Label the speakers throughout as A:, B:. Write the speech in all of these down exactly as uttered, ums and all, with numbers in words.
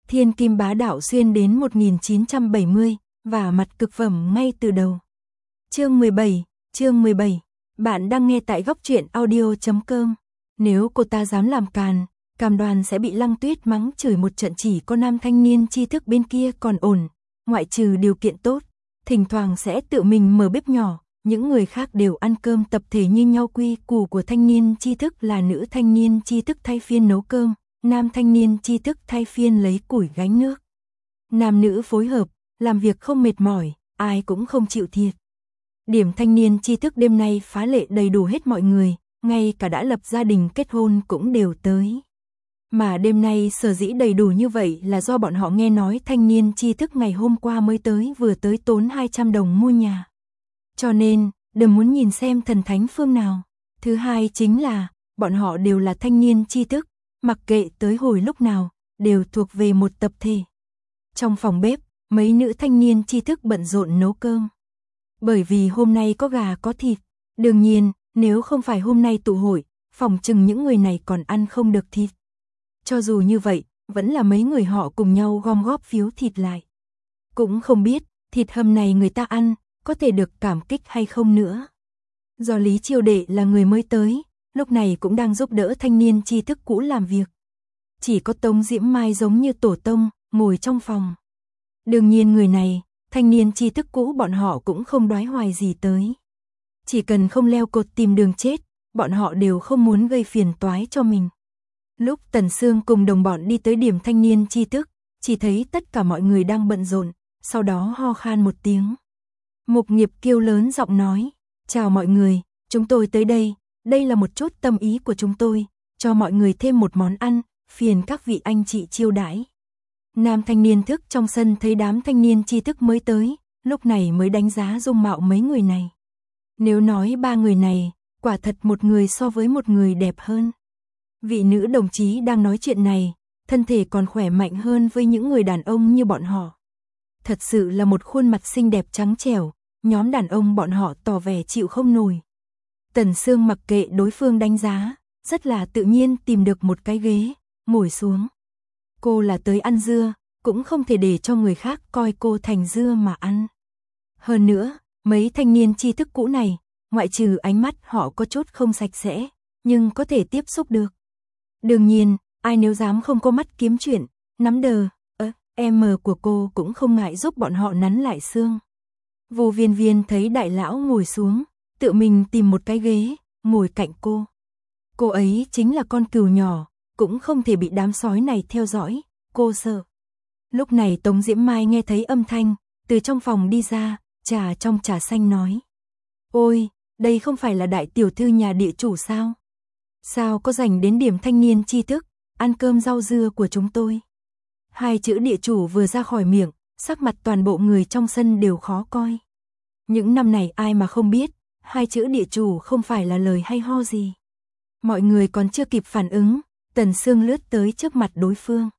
A: Thiên kim bá đạo xuyên đến một nghìn chín trăm bảy mươi, và mặt cực phẩm ngay từ đầu. Chương mười bảy, chương mười bảy. Bạn đang nghe tại góc truyện audio chấm com. Nếu cô ta dám làm càn, cam đoan sẽ bị Lăng Tuyết mắng chửi một trận. Chỉ có nam thanh niên tri thức bên kia còn ổn, ngoại trừ điều kiện tốt, thỉnh thoảng sẽ tự mình mở bếp nhỏ, những người khác đều ăn cơm tập thể như nhau. Quy củ của thanh niên tri thức là nữ thanh niên tri thức thay phiên nấu cơm, nam thanh niên tri thức thay phiên lấy củi gánh nước. Nam nữ phối hợp, làm việc không mệt mỏi, ai cũng không chịu thiệt. Điểm thanh niên tri thức đêm nay phá lệ đầy đủ hết mọi người, ngay cả đã lập gia đình kết hôn cũng đều tới. Mà đêm nay sở dĩ đầy đủ như vậy là do bọn họ nghe nói thanh niên tri thức ngày hôm qua mới tới, vừa tới tốn hai trăm đồng mua nhà. Cho nên, đừng muốn nhìn xem thần thánh phương nào. Thứ hai chính là, bọn họ đều là thanh niên tri thức, mặc kệ tới hồi lúc nào, đều thuộc về một tập thể. Trong phòng bếp, mấy nữ thanh niên tri thức bận rộn nấu cơm. Bởi vì hôm nay có gà có thịt, đương nhiên, nếu không phải hôm nay tụ hội, phòng chừng những người này còn ăn không được thịt. Cho dù như vậy, vẫn là mấy người họ cùng nhau gom góp phiếu thịt lại. Cũng không biết, thịt hầm này người ta ăn, có thể được cảm kích hay không nữa. Do Lý Chiêu Đệ là người mới tới, lúc này cũng đang giúp đỡ thanh niên tri thức cũ làm việc. Chỉ có Tống Diễm Mai giống như tổ tông, ngồi trong phòng. Đương nhiên người này, thanh niên tri thức cũ bọn họ cũng không đoái hoài gì tới. Chỉ cần không leo cột tìm đường chết, bọn họ đều không muốn gây phiền toái cho mình. Lúc Tần Sương cùng đồng bọn đi tới điểm thanh niên tri thức, chỉ thấy tất cả mọi người đang bận rộn, sau đó ho khan một tiếng. Mục Nghiệp kêu lớn giọng nói, chào mọi người, chúng tôi tới đây, đây là một chút tâm ý của chúng tôi, cho mọi người thêm một món ăn, phiền các vị anh chị chiêu đãi. Nam thanh niên thức trong sân thấy đám thanh niên tri thức mới tới, lúc này mới đánh giá dung mạo mấy người này. Nếu nói ba người này, quả thật một người so với một người đẹp hơn. Vị nữ đồng chí đang nói chuyện này, thân thể còn khỏe mạnh hơn với những người đàn ông như bọn họ. Thật sự là một khuôn mặt xinh đẹp trắng trẻo, nhóm đàn ông bọn họ tỏ vẻ chịu không nổi. Tần Sương mặc kệ đối phương đánh giá, rất là tự nhiên tìm được một cái ghế, ngồi xuống. Cô là tới ăn dưa, cũng không thể để cho người khác coi cô thành dưa mà ăn. Hơn nữa, mấy thanh niên tri thức cũ này, ngoại trừ ánh mắt họ có chút không sạch sẽ, nhưng có thể tiếp xúc được. Đương nhiên, ai nếu dám không có mắt kiếm chuyện, nắm đờ, ơ, em của cô cũng không ngại giúp bọn họ nắn lại xương. Vô Viên Viên thấy đại lão ngồi xuống, tự mình tìm một cái ghế, ngồi cạnh cô. Cô ấy chính là con cừu nhỏ, cũng không thể bị đám sói này theo dõi, cô sợ. Lúc này Tống Diễm Mai nghe thấy âm thanh, từ trong phòng đi ra, trà trong trà xanh nói. Ôi, đây không phải là đại tiểu thư nhà địa chủ sao? Sao có rảnh đến điểm thanh niên tri thức, ăn cơm rau dưa của chúng tôi? Hai chữ địa chủ vừa ra khỏi miệng, sắc mặt toàn bộ người trong sân đều khó coi. Những năm này ai mà không biết, hai chữ địa chủ không phải là lời hay ho gì. Mọi người còn chưa kịp phản ứng, Tần Sương lướt tới trước mặt đối phương.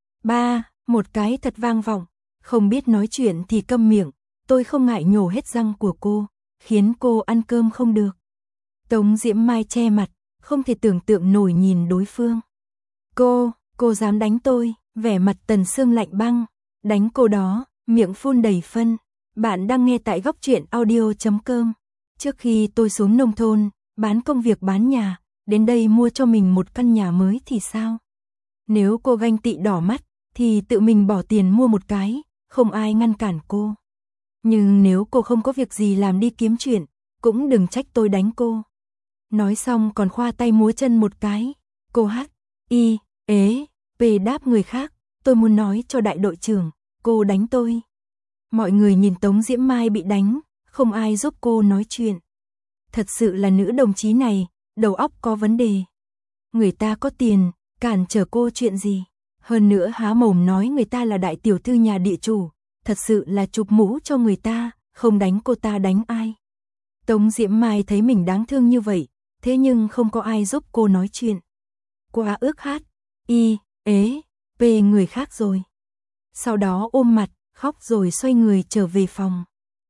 A: Ba, một cái thật vang vọng, không biết nói chuyện thì câm miệng, tôi không ngại nhổ hết răng của cô, khiến cô ăn cơm không được. Tống Diễm Mai che mặt, không thể tưởng tượng nổi nhìn đối phương. Cô, cô dám đánh tôi, vẻ mặt Tần Sương lạnh băng, đánh cô đó, miệng phun đầy phân. Bạn đang nghe tại góc truyện audio chấm com. Trước khi tôi xuống nông thôn, bán công việc bán nhà, đến đây mua cho mình một căn nhà mới thì sao? Nếu cô ganh tị đỏ mắt, thì tự mình bỏ tiền mua một cái, không ai ngăn cản cô. Nhưng nếu cô không có việc gì làm đi kiếm chuyện, cũng đừng trách tôi đánh cô. Nói xong còn khoa tay múa chân một cái. Cô hát, y, ế, về đáp người khác, tôi muốn nói cho đại đội trưởng, cô đánh tôi. Mọi người nhìn Tống Diễm Mai bị đánh, không ai giúp cô nói chuyện. Thật sự là nữ đồng chí này, đầu óc có vấn đề. Người ta có tiền, cản trở cô chuyện gì? Hơn nữa há mồm nói người ta là đại tiểu thư nhà địa chủ, thật sự là chụp mũ cho người ta, không đánh cô ta đánh ai? Tống Diễm Mai thấy mình đáng thương như vậy, thế nhưng không có ai giúp cô nói chuyện. Quá ước hát, y, ế, về người khác rồi. Sau đó ôm mặt, khóc rồi xoay người trở về phòng.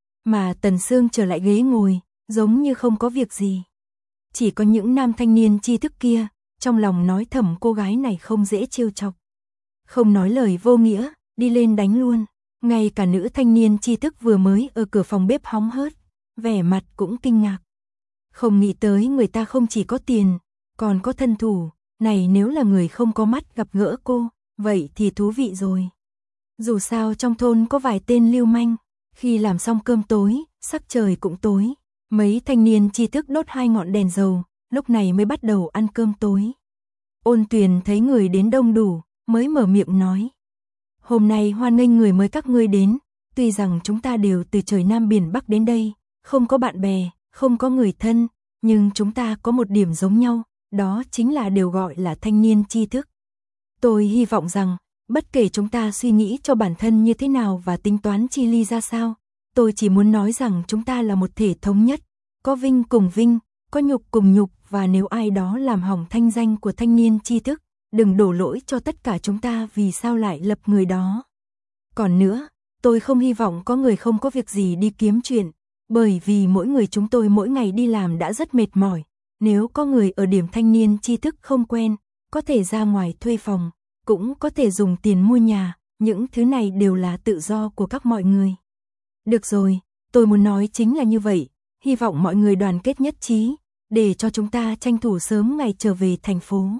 A: Mà Tần Sương trở lại ghế ngồi, giống như không có việc gì. Chỉ có những nam thanh niên tri thức kia, trong lòng nói thầm cô gái này không dễ trêu chọc. Không nói lời vô nghĩa, đi lên đánh luôn. Ngay cả nữ thanh niên tri thức vừa mới ở cửa phòng bếp hóng hớt, vẻ mặt cũng kinh ngạc. Không nghĩ tới người ta không chỉ có tiền, còn có thân thủ, này nếu là người không có mắt gặp gỡ cô, vậy thì thú vị rồi. Dù sao trong thôn có vài tên lưu manh, khi làm xong cơm tối, sắc trời cũng tối, mấy thanh niên tri thức đốt hai ngọn đèn dầu, lúc này mới bắt đầu ăn cơm tối. Ôn Tuyền thấy người đến đông đủ, mới mở miệng nói. Hôm nay hoan nghênh người mới các ngươi đến, tuy rằng chúng ta đều từ trời Nam biển Bắc đến đây, không có bạn bè, không có người thân, nhưng chúng ta có một điểm giống nhau, đó chính là đều gọi là thanh niên tri thức. Tôi hy vọng rằng, bất kể chúng ta suy nghĩ cho bản thân như thế nào và tính toán chi ly ra sao, tôi chỉ muốn nói rằng chúng ta là một thể thống nhất, có vinh cùng vinh, có nhục cùng nhục, và nếu ai đó làm hỏng thanh danh của thanh niên tri thức, đừng đổ lỗi cho tất cả chúng ta vì sao lại lập người đó. Còn nữa, tôi không hy vọng có người không có việc gì đi kiếm chuyện, bởi vì mỗi người chúng tôi mỗi ngày đi làm đã rất mệt mỏi. Nếu có người ở điểm thanh niên tri thức không quen, có thể ra ngoài thuê phòng, cũng có thể dùng tiền mua nhà, những thứ này đều là tự do của các mọi người. Được rồi, tôi muốn nói chính là như vậy, hy vọng mọi người đoàn kết nhất trí, để cho chúng ta tranh thủ sớm ngày trở về thành phố.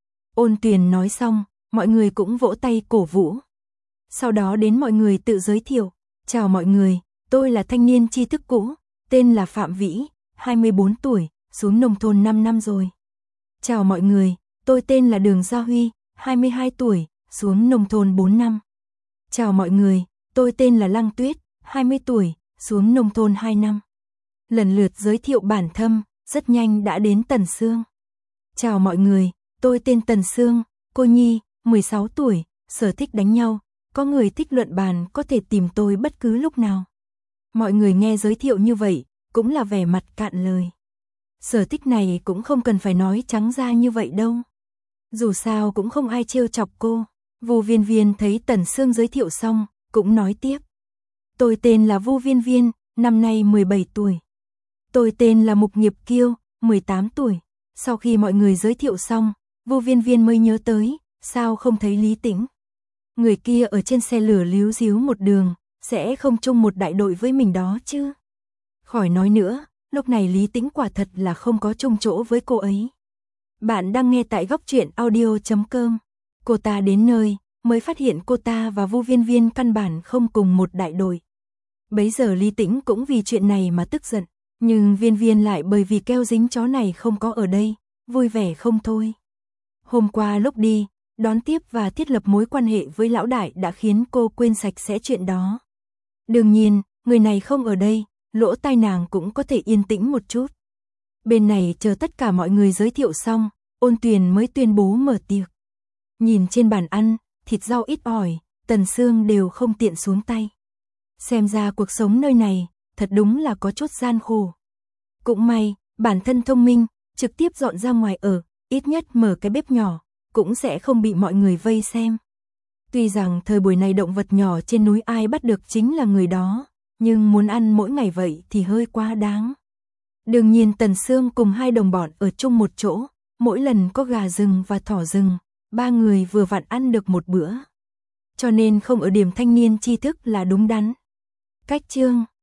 A: Ôn Tuyền nói xong, mọi người cũng vỗ tay cổ vũ. Sau đó đến mọi người tự giới thiệu, chào mọi người, tôi là thanh niên tri thức cũ, tên là Phạm Vĩ, hai mươi bốn tuổi, xuống nông thôn năm năm rồi. Chào mọi người, tôi tên là Đường Gia Huy, hai mươi hai tuổi, xuống nông thôn bốn năm. Chào mọi người, tôi tên là Lăng Tuyết, hai mươi tuổi, xuống nông thôn hai năm. Lần lượt giới thiệu bản thân, rất nhanh đã đến Tần Sương. Chào mọi người, tôi tên Tần Sương, cô nhi, mười sáu tuổi, sở thích đánh nhau, có người thích luận bàn có thể tìm tôi bất cứ lúc nào. Mọi người nghe giới thiệu như vậy, cũng là vẻ mặt cạn lời. Sở thích này cũng không cần phải nói trắng ra như vậy đâu. Dù sao cũng không ai trêu chọc cô. Vu Viên Viên thấy Tần Sương giới thiệu xong, cũng nói tiếp. Tôi tên là Vu Viên Viên, năm nay mười bảy tuổi. Tôi tên là Mục Nghiệp Kiêu, mười tám tuổi. Sau khi mọi người giới thiệu xong, Vu Viên Viên mới nhớ tới, sao không thấy Lý Tĩnh. Người kia ở trên xe lửa líu díu một đường, sẽ không chung một đại đội với mình đó chứ. Khỏi nói nữa, lúc này Lý Tĩnh quả thật là không có chung chỗ với cô ấy. Bạn đang nghe tại góc truyện audio chấm com. Cô ta đến nơi, mới phát hiện cô ta và Vu Viên Viên căn bản không cùng một đại đội. Bấy giờ Lý Tĩnh cũng vì chuyện này mà tức giận, nhưng Viên Viên lại bởi vì keo dính chó này không có ở đây, vui vẻ không thôi. Hôm qua lúc đi, đón tiếp và thiết lập mối quan hệ với lão đại đã khiến cô quên sạch sẽ chuyện đó. Đương nhiên, người này không ở đây, lỗ tai nàng cũng có thể yên tĩnh một chút. Bên này chờ tất cả mọi người giới thiệu xong, Ôn Tuyền mới tuyên bố mở tiệc. Nhìn trên bàn ăn, thịt rau ít ỏi, Tần Sương đều không tiện xuống tay. Xem ra cuộc sống nơi này, thật đúng là có chút gian khổ. Cũng may, bản thân thông minh, trực tiếp dọn ra ngoài ở, ít nhất mở cái bếp nhỏ, cũng sẽ không bị mọi người vây xem. Tuy rằng thời buổi này động vật nhỏ trên núi ai bắt được chính là người đó, nhưng muốn ăn mỗi ngày vậy thì hơi quá đáng. Đương nhiên Tần Sương cùng hai đồng bọn ở chung một chỗ, mỗi lần có gà rừng và thỏ rừng, ba người vừa vặn ăn được một bữa. Cho nên không ở điểm thanh niên tri thức là đúng đắn. Cách chương